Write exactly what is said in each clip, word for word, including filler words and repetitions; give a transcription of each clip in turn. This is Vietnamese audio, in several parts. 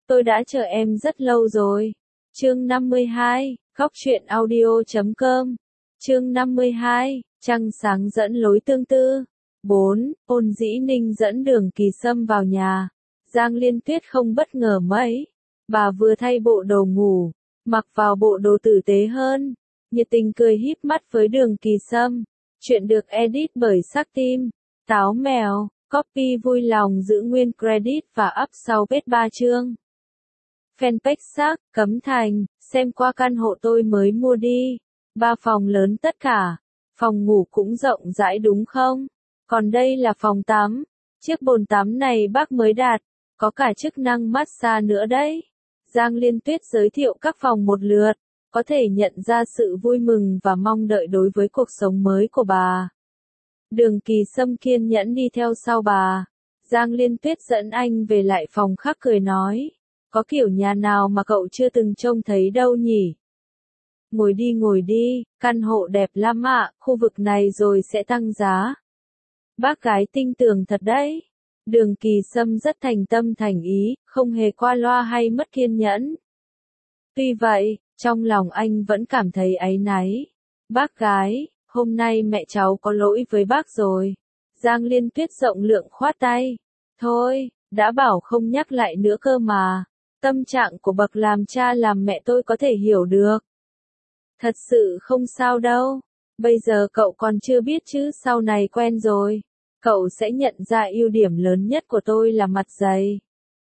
Tôi đã chờ em rất lâu rồi. Chương năm mươi hai, Góc truyện audio chấm com. Chương năm mươi hai, Trăng sáng dẫn lối tương tư. bốn. Ôn Dĩ Ninh dẫn Đường Kỳ Sâm vào nhà. Giang Liên Tuyết không bất ngờ mấy. Bà vừa thay bộ đồ ngủ, mặc vào bộ đồ tử tế hơn, nhiệt tình cười híp mắt với Đường Kỳ Sâm. Chuyện được edit bởi Sắc Tim, Táo Mèo, copy vui lòng giữ nguyên credit và up sau page ba chương. Fanpage Sắc, Cấm Thành, xem qua căn hộ tôi mới mua đi. Ba phòng lớn tất cả. Phòng ngủ cũng rộng rãi đúng không? Còn đây là phòng tắm. Chiếc bồn tắm này bác mới đặt, có cả chức năng massage nữa đấy. Giang Liên Tuyết giới thiệu các phòng một lượt, có thể nhận ra sự vui mừng và mong đợi đối với cuộc sống mới của bà. Đường Kỳ Sâm kiên nhẫn đi theo sau bà. Giang Liên Tuyết dẫn anh về lại phòng khác cười nói, có kiểu nhà nào mà cậu chưa từng trông thấy đâu nhỉ? Ngồi đi ngồi đi, căn hộ đẹp lắm ạ, khu vực này rồi sẽ tăng giá. Bác gái tinh tường thật đấy. Đường Kỳ Sâm rất thành tâm thành ý, không hề qua loa hay mất kiên nhẫn. Tuy vậy, trong lòng anh vẫn cảm thấy áy náy. Bác gái, hôm nay mẹ cháu có lỗi với bác rồi. Giang Liên Tuyết rộng lượng khoát tay. Thôi, đã bảo không nhắc lại nữa cơ mà. Tâm trạng của bậc làm cha làm mẹ tôi có thể hiểu được. Thật sự không sao đâu. Bây giờ cậu còn chưa biết chứ, sau này quen rồi, cậu sẽ nhận ra ưu điểm lớn nhất của tôi là mặt dày.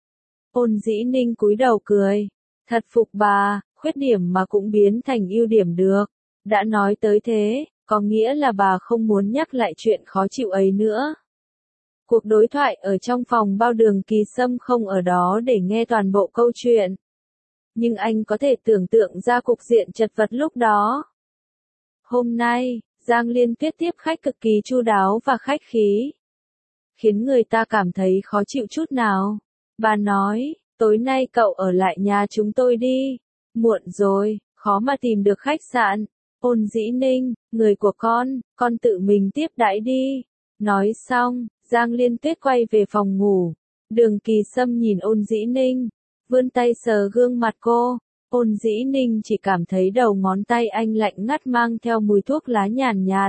Ôn Dĩ Ninh cúi đầu cười. Thật phục bà, khuyết điểm mà cũng biến thành ưu điểm được. Đã nói tới thế, có nghĩa là bà không muốn nhắc lại chuyện khó chịu ấy nữa. Cuộc đối thoại ở trong phòng bao Đường Kỳ Sâm không ở đó để nghe toàn bộ câu chuyện. Nhưng anh có thể tưởng tượng ra cục diện chật vật lúc đó. Hôm nay, Giang Liên Tuyết tiếp khách cực kỳ chu đáo và khách khí, khiến người ta cảm thấy khó chịu chút nào. Bà nói, tối nay cậu ở lại nhà chúng tôi đi. Muộn rồi, khó mà tìm được khách sạn. Ôn Dĩ Ninh, người của con, con tự mình tiếp đãi đi. Nói xong, Giang Liên Tuyết quay về phòng ngủ. Đường Kỳ Sâm nhìn Ôn Dĩ Ninh, vươn tay sờ gương mặt cô. Ôn Dĩ Ninh chỉ cảm thấy đầu ngón tay anh lạnh ngắt mang theo mùi thuốc lá nhàn nhạt.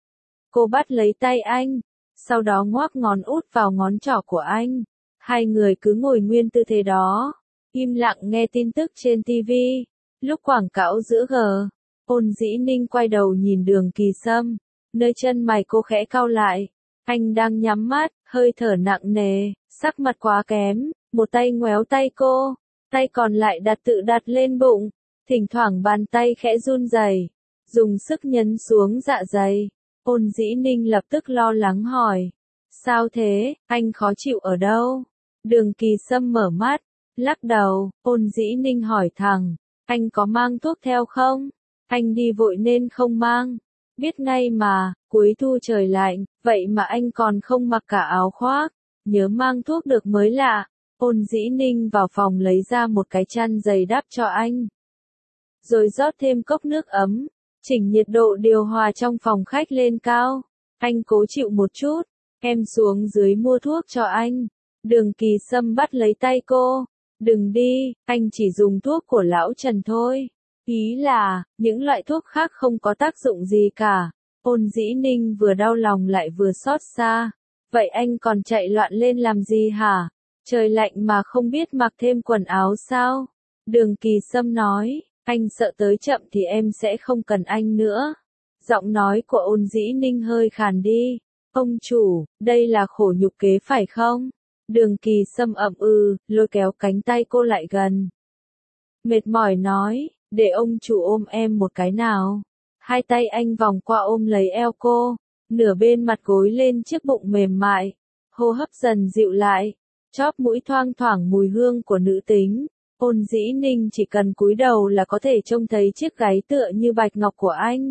Cô bắt lấy tay anh, sau đó ngoác ngón út vào ngón trỏ của anh. Hai người cứ ngồi nguyên tư thế đó, im lặng nghe tin tức trên ti vi. Lúc quảng cáo giữa G, Ôn Dĩ Ninh quay đầu nhìn Đường Kỳ Sâm, nơi chân mày cô khẽ cau lại. Anh đang nhắm mắt, hơi thở nặng nề, sắc mặt quá kém, một tay ngoéo tay cô, tay còn lại đặt tự đặt lên bụng, thỉnh thoảng bàn tay khẽ run rẩy, dùng sức nhấn xuống dạ dày. Ôn Dĩ Ninh lập tức lo lắng hỏi, sao thế, anh khó chịu ở đâu? Đường Kỳ Sâm mở mắt, lắc đầu. Ôn Dĩ Ninh hỏi thẳng, anh có mang thuốc theo không? Anh đi vội nên không mang. Biết ngay mà, cuối thu trời lạnh, vậy mà anh còn không mặc cả áo khoác, nhớ mang thuốc được mới lạ. Ôn Dĩ Ninh vào phòng lấy ra một cái chăn dày đắp cho anh, rồi rót thêm cốc nước ấm, chỉnh nhiệt độ điều hòa trong phòng khách lên cao. Anh cố chịu một chút, em xuống dưới mua thuốc cho anh. Đường Kỳ Sâm bắt lấy tay cô, đừng đi, anh chỉ dùng thuốc của lão Trần thôi. Ý là, những loại thuốc khác không có tác dụng gì cả. Ôn Dĩ Ninh vừa đau lòng lại vừa xót xa. Vậy anh còn chạy loạn lên làm gì hả? Trời lạnh mà không biết mặc thêm quần áo sao? Đường Kỳ Sâm nói, anh sợ tới chậm thì em sẽ không cần anh nữa. Giọng nói của Ôn Dĩ Ninh hơi khàn đi. Ông chủ, đây là khổ nhục kế phải không? Đường Kỳ Sâm ậm ừ, lôi kéo cánh tay cô lại gần. Mệt mỏi nói, để ông chủ ôm em một cái nào. Hai tay anh vòng qua ôm lấy eo cô, nửa bên mặt gối lên chiếc bụng mềm mại, hô hấp dần dịu lại, chóp mũi thoang thoảng mùi hương của nữ tính. Ôn Dĩ Ninh chỉ cần cúi đầu là có thể trông thấy chiếc gáy tựa như bạch ngọc của anh.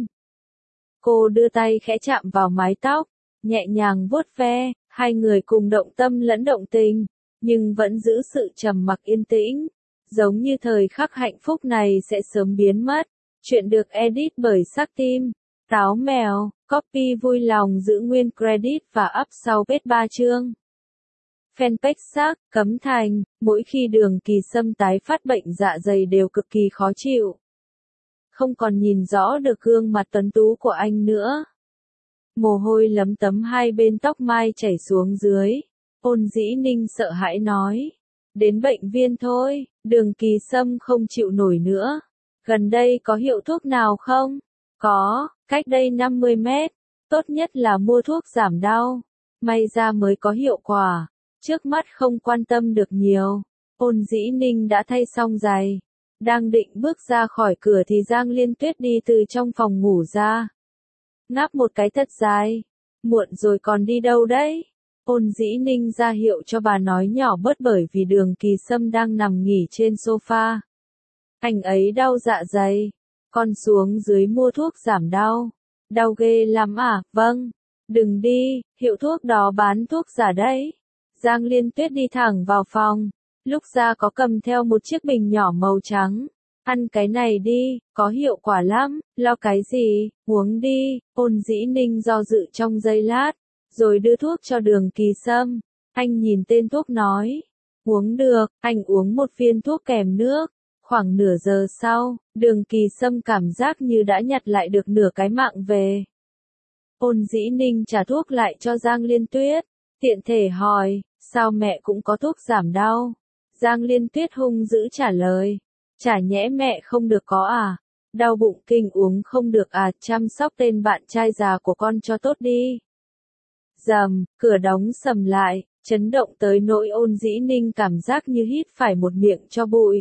Cô đưa tay khẽ chạm vào mái tóc, nhẹ nhàng vuốt ve, hai người cùng động tâm lẫn động tình, nhưng vẫn giữ sự trầm mặc yên tĩnh, giống như thời khắc hạnh phúc này sẽ sớm biến mất. Chuyện được edit bởi Sắc Tim, Táo Mèo, copy vui lòng giữ nguyên credit và up sau page ba chương. Fanpage xác, Cấm Thành, mỗi khi Đường Kỳ Sâm tái phát bệnh dạ dày đều cực kỳ khó chịu. Không còn nhìn rõ được gương mặt tuấn tú của anh nữa. Mồ hôi lấm tấm hai bên tóc mai chảy xuống dưới. Ôn Dĩ Ninh sợ hãi nói. Đến bệnh viện thôi, Đường Kỳ Sâm không chịu nổi nữa. Gần đây có hiệu thuốc nào không? Có, cách đây năm mươi mét. Tốt nhất là mua thuốc giảm đau. May ra mới có hiệu quả. Trước mắt không quan tâm được nhiều. Ôn Dĩ Ninh đã thay xong giày. Đang định bước ra khỏi cửa thì Giang Liên Tuyết đi từ trong phòng ngủ ra. Ngáp một cái thật dài. Muộn rồi còn đi đâu đấy? Ôn Dĩ Ninh ra hiệu cho bà nói nhỏ bớt bởi vì Đường Kỳ Sâm đang nằm nghỉ trên sofa. Anh ấy đau dạ dày. Con xuống dưới mua thuốc giảm đau. Đau ghê lắm à? Vâng. Đừng đi, hiệu thuốc đó bán thuốc giả đấy. Giang Liên Tuyết đi thẳng vào phòng. Lúc ra có cầm theo một chiếc bình nhỏ màu trắng. Ăn cái này đi, có hiệu quả lắm, lo cái gì, uống đi. Ôn Dĩ Ninh do dự trong giây lát, rồi đưa thuốc cho Đường Kỳ Sâm. Anh nhìn tên thuốc nói, uống được, anh uống một viên thuốc kèm nước. Khoảng nửa giờ sau, Đường Kỳ Sâm cảm giác như đã nhặt lại được nửa cái mạng về. Ôn Dĩ Ninh trả thuốc lại cho Giang Liên Tuyết, tiện thể hỏi, sao mẹ cũng có thuốc giảm đau? Giang Liên Tuyết hung dữ trả lời, chả nhẽ mẹ không được có à? Đau bụng kinh uống không được à? Chăm sóc tên bạn trai già của con cho tốt đi. Rầm, cửa đóng sầm lại, chấn động tới nỗi Ôn Dĩ Ninh cảm giác như hít phải một miệng cho bụi.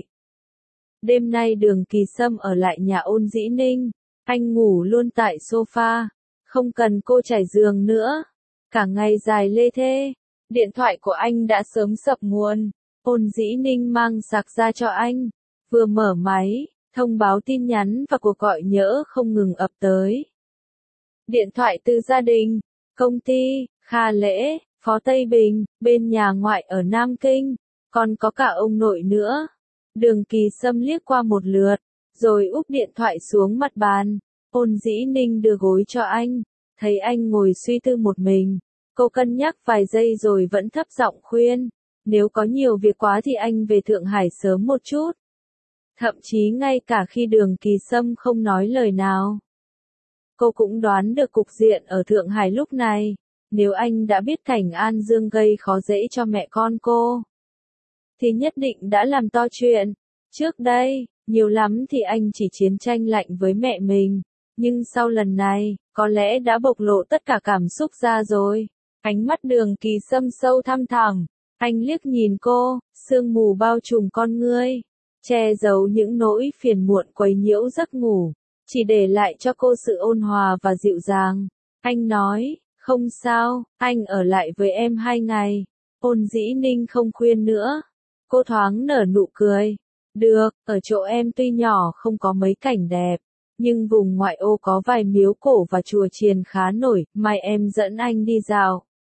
Đêm nay Đường Kỳ Sâm ở lại nhà Ôn Dĩ Ninh, anh ngủ luôn tại sofa, không cần cô trải giường nữa. Cả ngày dài lê thê, điện thoại của anh đã sớm sập nguồn. Ôn Dĩ Ninh mang sạc ra cho anh, vừa mở máy, thông báo tin nhắn và cuộc gọi nhỡ không ngừng ập tới. Điện thoại từ gia đình, công ty, Kha Lễ, Phó Tây Bình, bên nhà ngoại ở Nam Kinh, còn có cả ông nội nữa. Đường Kỳ Sâm liếc qua một lượt, rồi úp điện thoại xuống mặt bàn. Ôn Dĩ Ninh đưa gối cho anh, thấy anh ngồi suy tư một mình. Cô cân nhắc vài giây rồi vẫn thấp giọng khuyên, nếu có nhiều việc quá thì anh về Thượng Hải sớm một chút. Thậm chí ngay cả khi Đường Kỳ Sâm không nói lời nào, cô cũng đoán được cục diện ở Thượng Hải lúc này. Nếu anh đã biết Cảnh An Dương gây khó dễ cho mẹ con cô, thì nhất định đã làm to chuyện. Trước đây, nhiều lắm thì anh chỉ chiến tranh lạnh với mẹ mình. Nhưng sau lần này, có lẽ đã bộc lộ tất cả cảm xúc ra rồi. Ánh mắt Đường Kỳ Sâm sâu thăm thẳm. Anh liếc nhìn cô, sương mù bao trùm con ngươi, che giấu những nỗi phiền muộn quấy nhiễu giấc ngủ, chỉ để lại cho cô sự ôn hòa và dịu dàng. Anh nói, không sao, anh ở lại với em hai ngày. Ôn Dĩ Ninh không khuyên nữa. Cô thoáng nở nụ cười. Được, ở chỗ em tuy nhỏ không có mấy cảnh đẹp, nhưng vùng ngoại ô có vài miếu cổ và chùa chiền khá nổi, mai em dẫn anh đi dạo.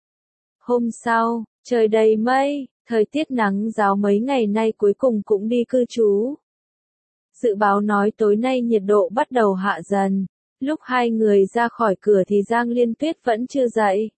Hôm sau, trời đầy mây, thời tiết nắng ráo mấy ngày nay cuối cùng cũng đi cư trú. Dự báo nói tối nay nhiệt độ bắt đầu hạ dần. Lúc hai người ra khỏi cửa thì Giang Liên Tuyết vẫn chưa dậy.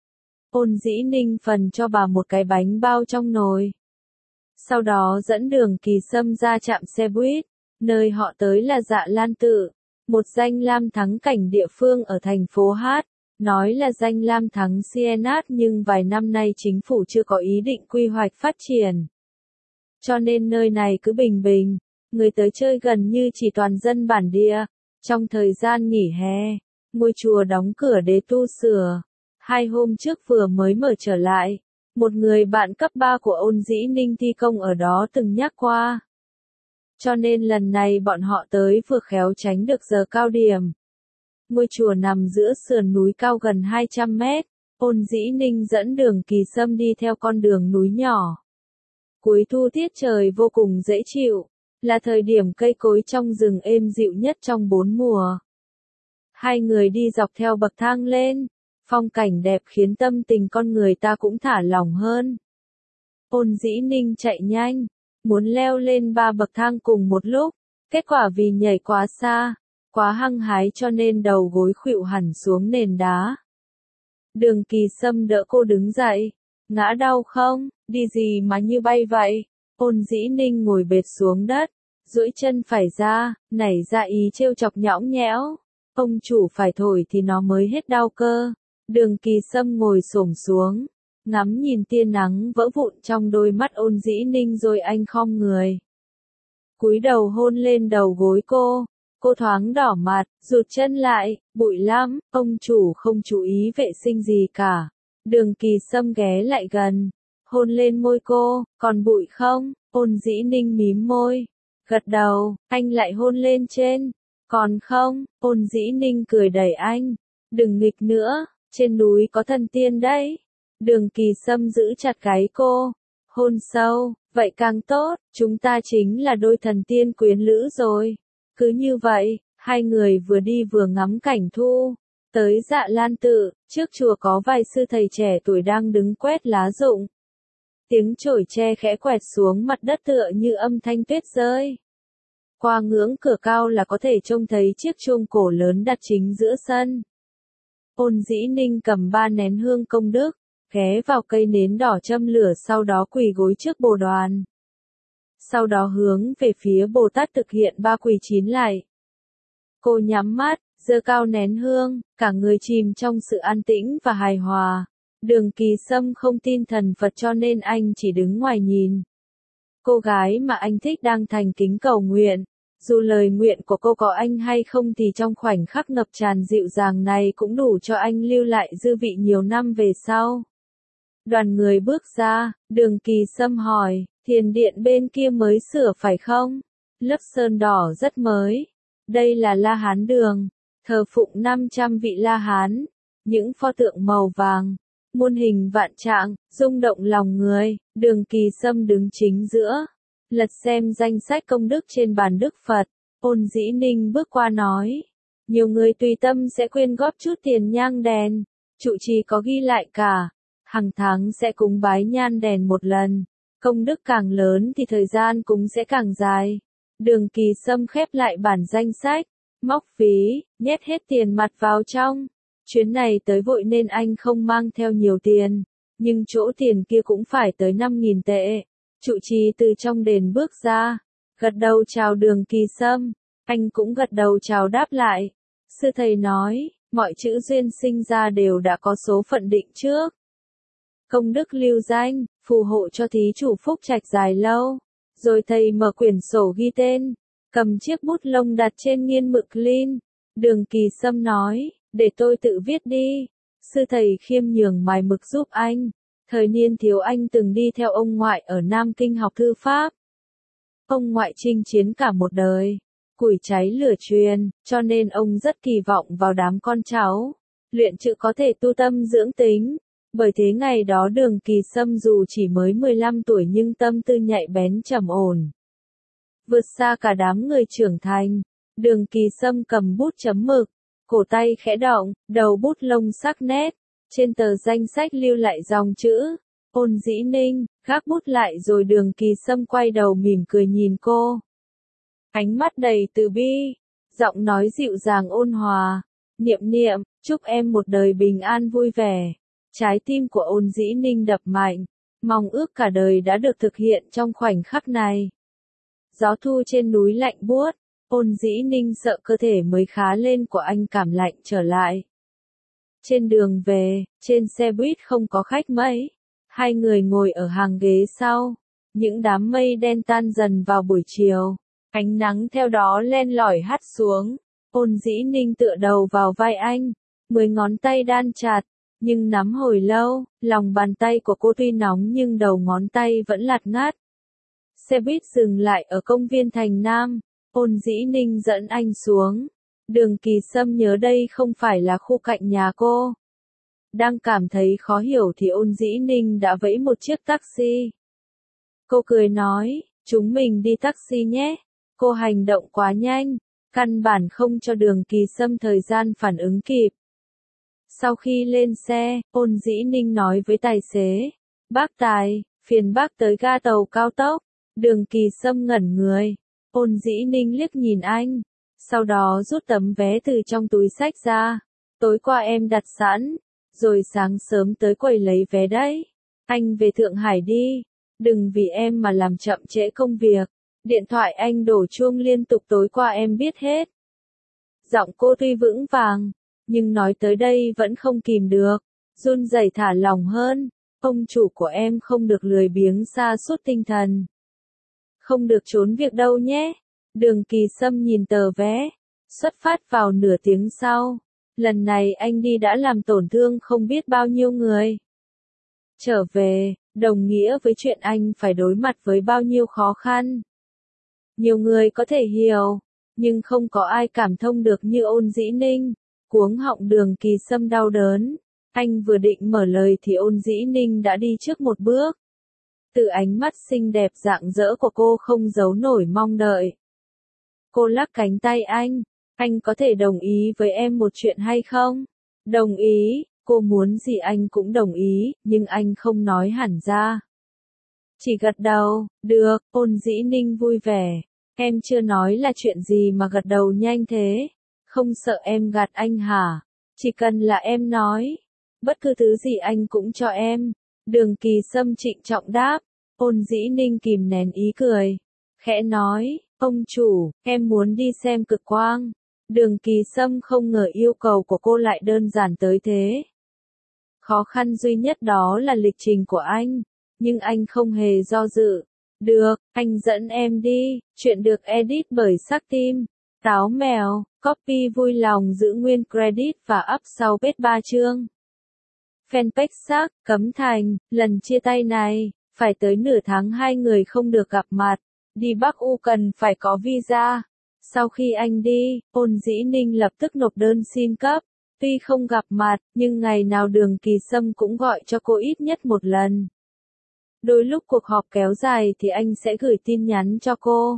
Ôn Dĩ Ninh phần cho bà một cái bánh bao trong nồi. Sau đó dẫn Đường Kỳ Sâm ra trạm xe buýt, nơi họ tới là Dạ Lan Tự, một danh lam thắng cảnh địa phương ở thành phố Hát. Nói là danh lam thắng Sienat nhưng vài năm nay chính phủ chưa có ý định quy hoạch phát triển. Cho nên nơi này cứ bình bình, người tới chơi gần như chỉ toàn dân bản địa. Trong thời gian nghỉ hè, ngôi chùa đóng cửa để tu sửa. Hai hôm trước vừa mới mở trở lại. Một người bạn cấp ba của Ôn Dĩ Ninh thi công ở đó từng nhắc qua. Cho nên lần này bọn họ tới vừa khéo tránh được giờ cao điểm. Ngôi chùa nằm giữa sườn núi cao gần hai trăm mét. Ôn Dĩ Ninh dẫn Đường Kỳ Sâm đi theo con đường núi nhỏ. Cuối thu tiết trời vô cùng dễ chịu, là thời điểm cây cối trong rừng êm dịu nhất trong bốn mùa. Hai người đi dọc theo bậc thang lên, phong cảnh đẹp khiến tâm tình con người ta cũng thả lỏng hơn. Ôn Dĩ Ninh chạy nhanh, muốn leo lên ba bậc thang cùng một lúc, kết quả vì nhảy quá xa, quá hăng hái cho nên đầu gối khuỵu hẳn xuống nền đá. Đường Kỳ Sâm đỡ cô đứng dậy, ngã đau không, đi gì mà như bay vậy? Ôn Dĩ Ninh ngồi bệt xuống đất, duỗi chân phải ra, nảy ra ý trêu chọc nhõng nhẽo. Ông chủ phải thổi thì nó mới hết đau cơ. Đường Kỳ Sâm ngồi xổm xuống, ngắm nhìn tia nắng vỡ vụn trong đôi mắt Ôn Dĩ Ninh rồi anh khom người. Cúi đầu hôn lên đầu gối cô, cô thoáng đỏ mặt, rụt chân lại, bụi lắm, ông chủ không chú ý vệ sinh gì cả. Đường Kỳ Sâm ghé lại gần, hôn lên môi cô, còn bụi không? Ôn Dĩ Ninh mím môi, gật đầu, anh lại hôn lên trên, còn không? Ôn Dĩ Ninh cười đẩy anh, đừng nghịch nữa, trên núi có thần tiên đấy. Đường Kỳ Sâm giữ chặt gáy cô, hôn sâu, vậy càng tốt, chúng ta chính là đôi thần tiên quyến lữ rồi. Cứ như vậy, hai người vừa đi vừa ngắm cảnh thu. Tới Dạ Lan Tự, trước chùa có vài sư thầy trẻ tuổi đang đứng quét lá rụng. Tiếng chổi tre khẽ quẹt xuống mặt đất tựa như âm thanh tuyết rơi. Qua ngưỡng cửa cao là có thể trông thấy chiếc chuông cổ lớn đặt chính giữa sân. Ôn Dĩ Ninh cầm ba nén hương công đức, ghé vào cây nến đỏ châm lửa, sau đó quỳ gối trước bồ đoàn. Sau đó hướng về phía Bồ Tát thực hiện ba quỳ chín lại. Cô nhắm mắt, giơ cao nén hương, cả người chìm trong sự an tĩnh và hài hòa. Đường Kỳ Sâm không tin thần Phật cho nên anh chỉ đứng ngoài nhìn. Cô gái mà anh thích đang thành kính cầu nguyện. Dù lời nguyện của cô có anh hay không thì trong khoảnh khắc ngập tràn dịu dàng này cũng đủ cho anh lưu lại dư vị nhiều năm về sau. Đoàn người bước ra, Đường Kỳ Sâm hỏi, thiền điện bên kia mới sửa phải không? Lớp sơn đỏ rất mới. Đây là La Hán Đường, thờ phụng năm trăm vị La Hán. Những pho tượng màu vàng, muôn hình vạn trạng, rung động lòng người. Đường Kỳ Sâm đứng chính giữa, lật xem danh sách công đức trên bàn Đức Phật. Ôn Dĩ Ninh bước qua nói, nhiều người tùy tâm sẽ quyên góp chút tiền nhang đèn. Trụ trì có ghi lại cả, hàng tháng sẽ cúng bái nhan đèn một lần. Công đức càng lớn thì thời gian cúng sẽ càng dài. Đường Kỳ Sâm khép lại bản danh sách, móc ví, nhét hết tiền mặt vào trong. Chuyến này tới vội nên anh không mang theo nhiều tiền, nhưng chỗ tiền kia cũng phải tới năm nghìn tệ. Trụ trì từ trong đền bước ra, gật đầu chào Đường Kỳ Sâm, anh cũng gật đầu chào đáp lại. Sư thầy nói, mọi chữ duyên sinh ra đều đã có số phận định trước. Công đức lưu danh, phù hộ cho thí chủ phúc trạch dài lâu. Rồi thầy mở quyển sổ ghi tên, cầm chiếc bút lông đặt trên nghiên mực lin. Đường Kỳ Sâm nói, để tôi tự viết đi. Sư thầy khiêm nhường mài mực giúp anh. Thời niên thiếu anh từng đi theo ông ngoại ở Nam Kinh học thư pháp. Ông ngoại chinh chiến cả một đời, củi cháy lửa truyền, cho nên ông rất kỳ vọng vào đám con cháu. Luyện chữ có thể tu tâm dưỡng tính. Bởi thế ngày đó Đường Kỳ Sâm dù chỉ mới mười lăm tuổi nhưng tâm tư nhạy bén trầm ổn, vượt xa cả đám người trưởng thành. Đường Kỳ Sâm cầm bút chấm mực, cổ tay khẽ động, đầu bút lông sắc nét. Trên tờ danh sách lưu lại dòng chữ, Ôn Dĩ Ninh, gác bút lại rồi Đường Kỳ Sâm quay đầu mỉm cười nhìn cô. Ánh mắt đầy từ bi, giọng nói dịu dàng ôn hòa, niệm niệm, chúc em một đời bình an vui vẻ. Trái tim của Ôn Dĩ Ninh đập mạnh, mong ước cả đời đã được thực hiện trong khoảnh khắc này. Gió thu trên núi lạnh buốt, Ôn Dĩ Ninh sợ cơ thể mới khá lên của anh cảm lạnh trở lại. Trên đường về, trên xe buýt không có khách mấy, hai người ngồi ở hàng ghế sau. Những đám mây đen tan dần vào buổi chiều, ánh nắng theo đó len lỏi hắt xuống. Ôn Dĩ Ninh tựa đầu vào vai anh, mười ngón tay đan chặt. Nhưng nắm hồi lâu, lòng bàn tay của cô tuy nóng nhưng đầu ngón tay vẫn lạt ngắt. Xe buýt dừng lại ở công viên Thành Nam, Ôn Dĩ Ninh dẫn anh xuống. Đường Kỳ Sâm nhớ đây không phải là khu cạnh nhà cô. Đang cảm thấy khó hiểu thì Ôn Dĩ Ninh đã vẫy một chiếc taxi. Cô cười nói, chúng mình đi taxi nhé. Cô hành động quá nhanh, căn bản không cho Đường Kỳ Sâm thời gian phản ứng kịp. Sau khi lên xe, Ôn Dĩ Ninh nói với tài xế, bác Tài, phiền bác tới ga tàu cao tốc. Đường Kỳ Sâm ngẩn người, Ôn Dĩ Ninh liếc nhìn anh, sau đó rút tấm vé từ trong túi xách ra. Tối qua em đặt sẵn, rồi sáng sớm tới quầy lấy vé đấy. Anh về Thượng Hải đi. Đừng vì em mà làm chậm trễ công việc. Điện thoại anh đổ chuông liên tục tối qua em biết hết. Giọng cô tuy vững vàng, nhưng nói tới đây vẫn không kìm được. Run rẩy thả lỏng hơn. Ông chủ của em không được lười biếng sa sút tinh thần. Không được trốn việc đâu nhé. Đường Kỳ Sâm nhìn tờ vé. Xuất phát vào nửa tiếng sau. Lần này anh đi đã làm tổn thương không biết bao nhiêu người. Trở về, đồng nghĩa với chuyện anh phải đối mặt với bao nhiêu khó khăn. Nhiều người có thể hiểu, nhưng không có ai cảm thông được như Ôn Dĩ Ninh. Cuống họng Đường Kỳ Sâm đau đớn. Anh vừa định mở lời thì Ôn Dĩ Ninh đã đi trước một bước. Từ ánh mắt xinh đẹp rạng rỡ của cô không giấu nổi mong đợi. Cô lắc cánh tay anh. Anh có thể đồng ý với em một chuyện hay không? Đồng ý, cô muốn gì anh cũng đồng ý, nhưng anh không nói hẳn ra. Chỉ gật đầu, được, Ôn Dĩ Ninh vui vẻ. Em chưa nói là chuyện gì mà gật đầu nhanh thế? Không sợ em gạt anh hả? Chỉ cần là em nói. Bất cứ thứ gì anh cũng cho em. Đường Kỳ Sâm trịnh trọng đáp. Ôn Dĩ Ninh kìm nén ý cười. Khẽ nói, ông chủ, em muốn đi xem cực quang. Đường Kỳ Sâm không ngờ yêu cầu của cô lại đơn giản tới thế. Khó khăn duy nhất đó là lịch trình của anh. Nhưng anh không hề do dự. Được, anh dẫn em đi. Chuyện được edit bởi Sắc Tim. Táo mèo, copy vui lòng giữ nguyên credit và up sau page ba chương. Fanpage Sắc, Cấm Thành, lần chia tay này, phải tới nửa tháng hai người không được gặp mặt. Đi Bắc U cần phải có visa. Sau khi anh đi, Ôn Dĩ Ninh lập tức nộp đơn xin cấp. Tuy không gặp mặt, nhưng ngày nào Đường Kỳ Sâm cũng gọi cho cô ít nhất một lần. Đôi lúc cuộc họp kéo dài thì anh sẽ gửi tin nhắn cho cô.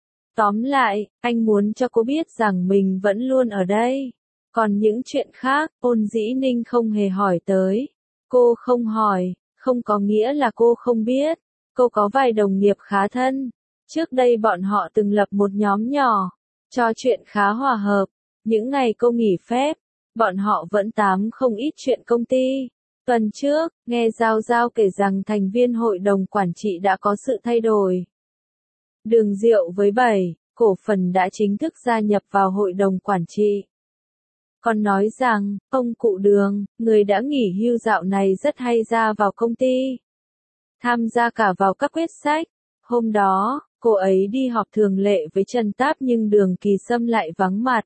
Tóm lại, anh muốn cho cô biết rằng mình vẫn luôn ở đây. Còn những chuyện khác, Ôn Dĩ Ninh không hề hỏi tới. Cô không hỏi, không có nghĩa là cô không biết. Cô có vài đồng nghiệp khá thân. Trước đây bọn họ từng lập một nhóm nhỏ, trò chuyện khá hòa hợp. Những ngày cô nghỉ phép, bọn họ vẫn tám không ít chuyện công ty. Tuần trước, nghe Giao Giao kể rằng thành viên hội đồng quản trị đã có sự thay đổi. Đường Diệu với bảy cổ phần đã chính thức gia nhập vào hội đồng quản trị. Còn nói rằng, ông cụ Đường, người đã nghỉ hưu dạo này rất hay ra vào công ty. Tham gia cả vào các quyết sách. Hôm đó, cô ấy đi họp thường lệ với Trần Táp nhưng Đường Kỳ Sâm lại vắng mặt.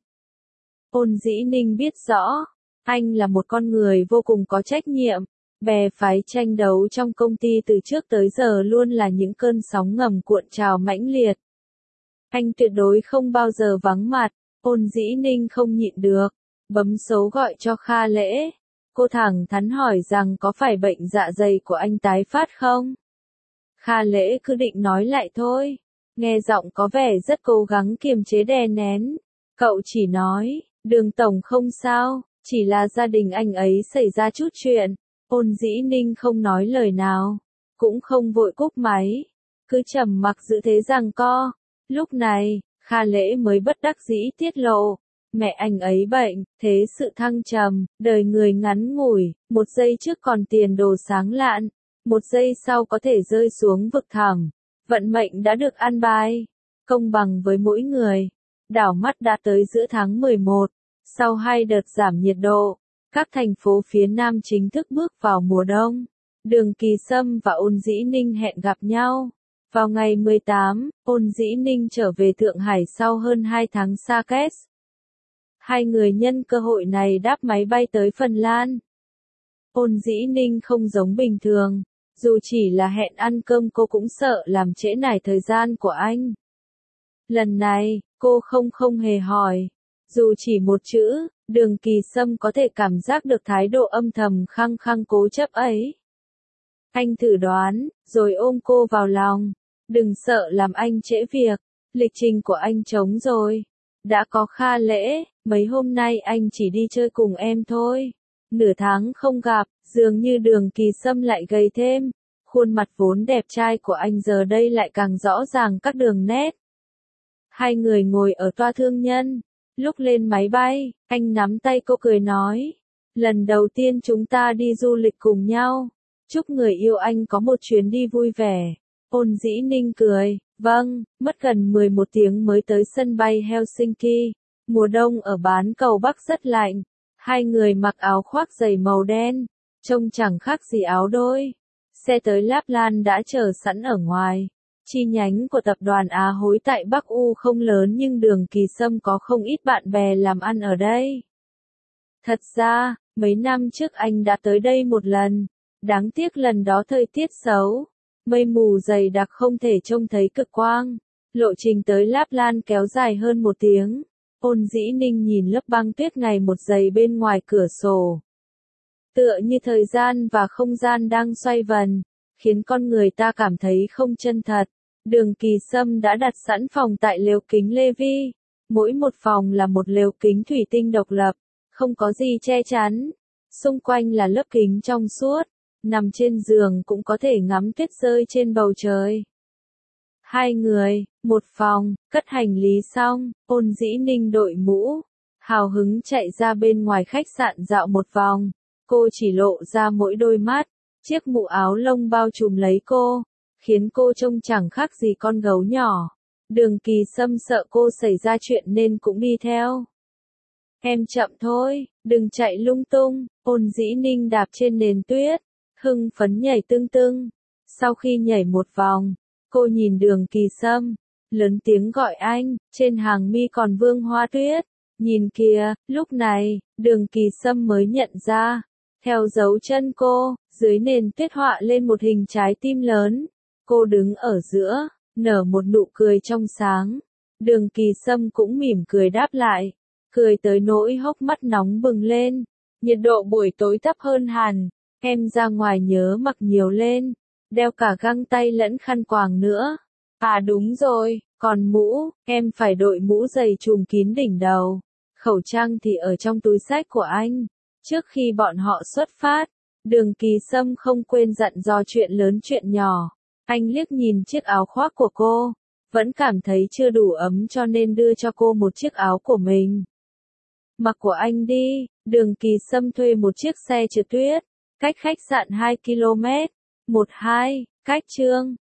Ôn Dĩ Ninh biết rõ, anh là một con người vô cùng có trách nhiệm. Bè phái tranh đấu trong công ty từ trước tới giờ luôn là những cơn sóng ngầm cuộn trào mãnh liệt. Anh tuyệt đối không bao giờ vắng mặt. Ôn Dĩ Ninh không nhịn được, bấm số gọi cho Kha Lễ. Cô thẳng thắn hỏi rằng có phải bệnh dạ dày của anh tái phát không? Kha Lễ cứ định nói lại thôi. Nghe giọng có vẻ rất cố gắng kiềm chế đè nén. Cậu chỉ nói, Đường tổng không sao, chỉ là gia đình anh ấy xảy ra chút chuyện. Ôn Dĩ Ninh không nói lời nào, cũng không vội cúp máy, cứ trầm mặc giữ thế giằng co. Lúc này, Kha Lễ mới bất đắc dĩ tiết lộ, mẹ anh ấy bệnh, thế sự thăng trầm, đời người ngắn ngủi, một giây trước còn tiền đồ sáng lạn, một giây sau có thể rơi xuống vực thẳm. Vận mệnh đã được an bài, công bằng với mỗi người. Đảo mắt đã tới giữa tháng mười một, sau hai đợt giảm nhiệt độ, các thành phố phía Nam chính thức bước vào mùa đông. Đường Kỳ Sâm và Ôn Dĩ Ninh hẹn gặp nhau. Vào ngày mười tám, Ôn Dĩ Ninh trở về Thượng Hải sau hơn hai tháng xa cách. Hai người nhân cơ hội này đáp máy bay tới Phần Lan. Ôn Dĩ Ninh không giống bình thường, dù chỉ là hẹn ăn cơm cô cũng sợ làm trễ nải thời gian của anh. Lần này, cô không không hề hỏi. Dù chỉ một chữ, Đường Kỳ Sâm có thể cảm giác được thái độ âm thầm khăng khăng cố chấp ấy. Anh thử đoán, rồi ôm cô vào lòng. Đừng sợ làm anh trễ việc, lịch trình của anh trống rồi. Đã có Kha Lễ, mấy hôm nay anh chỉ đi chơi cùng em thôi. Nửa tháng không gặp, dường như Đường Kỳ Sâm lại gầy thêm. Khuôn mặt vốn đẹp trai của anh giờ đây lại càng rõ ràng các đường nét. Hai người ngồi ở toa thương nhân. Lúc lên máy bay, anh nắm tay cô cười nói. Lần đầu tiên chúng ta đi du lịch cùng nhau. Chúc người yêu anh có một chuyến đi vui vẻ. Ôn Dĩ Ninh cười, vâng, mất gần mười một tiếng mới tới sân bay Helsinki. Mùa đông ở bán cầu Bắc rất lạnh. Hai người mặc áo khoác dày màu đen, trông chẳng khác gì áo đôi. Xe tới Lapland đã chờ sẵn ở ngoài. Chi nhánh của tập đoàn Á Hối tại Bắc U không lớn nhưng Đường Kỳ Sâm có không ít bạn bè làm ăn ở đây. Thật ra, mấy năm trước anh đã tới đây một lần. Đáng tiếc lần đó thời tiết xấu. Mây mù dày đặc không thể trông thấy cực quang. Lộ trình tới Lapland kéo dài hơn một tiếng. Ôn Dĩ Ninh nhìn lớp băng tuyết ngày một dày bên ngoài cửa sổ. Tựa như thời gian và không gian đang xoay vần, khiến con người ta cảm thấy không chân thật. Đường Kỳ Sâm đã đặt sẵn phòng tại lều kính Lê Vi. Mỗi một phòng là một lều kính thủy tinh độc lập, không có gì che chắn. Xung quanh là lớp kính trong suốt. Nằm trên giường cũng có thể ngắm tuyết rơi trên bầu trời. Hai người, một phòng, cất hành lý xong, Ôn Dĩ Ninh đội mũ, hào hứng chạy ra bên ngoài khách sạn dạo một vòng. Cô chỉ lộ ra mỗi đôi mắt, chiếc mũ áo lông bao trùm lấy cô, khiến cô trông chẳng khác gì con gấu nhỏ. Đường Kỳ Sâm sợ cô xảy ra chuyện nên cũng đi theo. Em chậm thôi, đừng chạy lung tung. Ôn Dĩ Ninh đạp trên nền tuyết, hưng phấn nhảy tưng tưng. Sau khi nhảy một vòng, cô nhìn Đường Kỳ Sâm, lớn tiếng gọi anh, trên hàng mi còn vương hoa tuyết. Nhìn kìa, lúc này, Đường Kỳ Sâm mới nhận ra, theo dấu chân cô, dưới nền tuyết họa lên một hình trái tim lớn. Cô đứng ở giữa, nở một nụ cười trong sáng. Đường Kỳ Sâm cũng mỉm cười đáp lại, cười tới nỗi hốc mắt nóng bừng lên. Nhiệt độ buổi tối thấp hơn hẳn, em ra ngoài nhớ mặc nhiều lên, đeo cả găng tay lẫn khăn quàng nữa. À đúng rồi, còn mũ, em phải đội mũ dày trùm kín đỉnh đầu. Khẩu trang thì ở trong túi xách của anh. Trước khi bọn họ xuất phát, Đường Kỳ Sâm không quên dặn dò chuyện lớn chuyện nhỏ. Anh liếc nhìn chiếc áo khoác của cô, vẫn cảm thấy chưa đủ ấm cho nên đưa cho cô một chiếc áo của mình. Mặc của anh đi. Đường Kỳ Sâm thuê một chiếc xe trượt tuyết, cách khách sạn hai ki lô mét. một hai, cách Trương